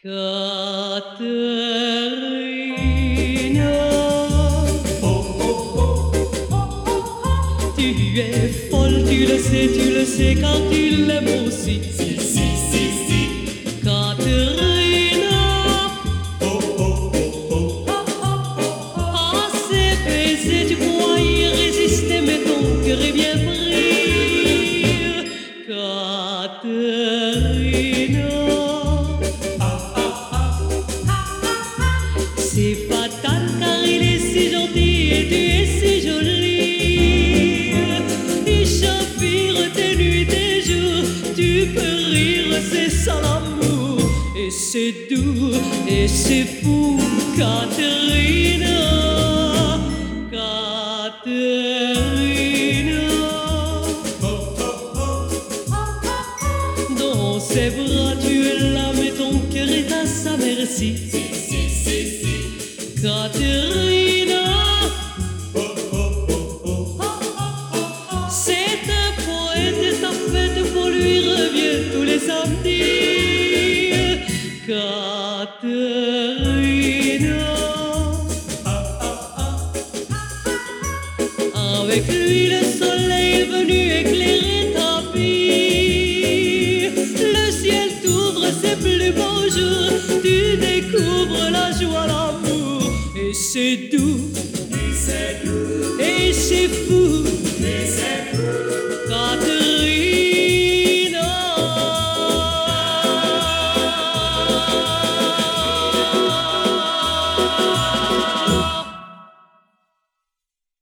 Catherine, tu es folle, tu le sais, car tu l'aimes aussi. Catherine, à ces baisers, tu crois y résister, mais ton cœur est bien pris. Catherine, c'est fatal car il est si gentil et tu es si jolie. Il chavirent tes nuits, tes jours, tu peux rire, c'est ça l'amour. Et c'est doux et c'est fou, Catherine. Catherine, dans ses bras tu es là, mais ton cœur est à sa merci. Catherine, c'est un poète et sa fête pour lui revient tous les samedis. Catherine, avec lui le soleil est venu éclairer ta vie. Le ciel t'ouvre ses plus beaux jours, tu découvres la joie, l'amour. Et c'est doux, et c'est fou.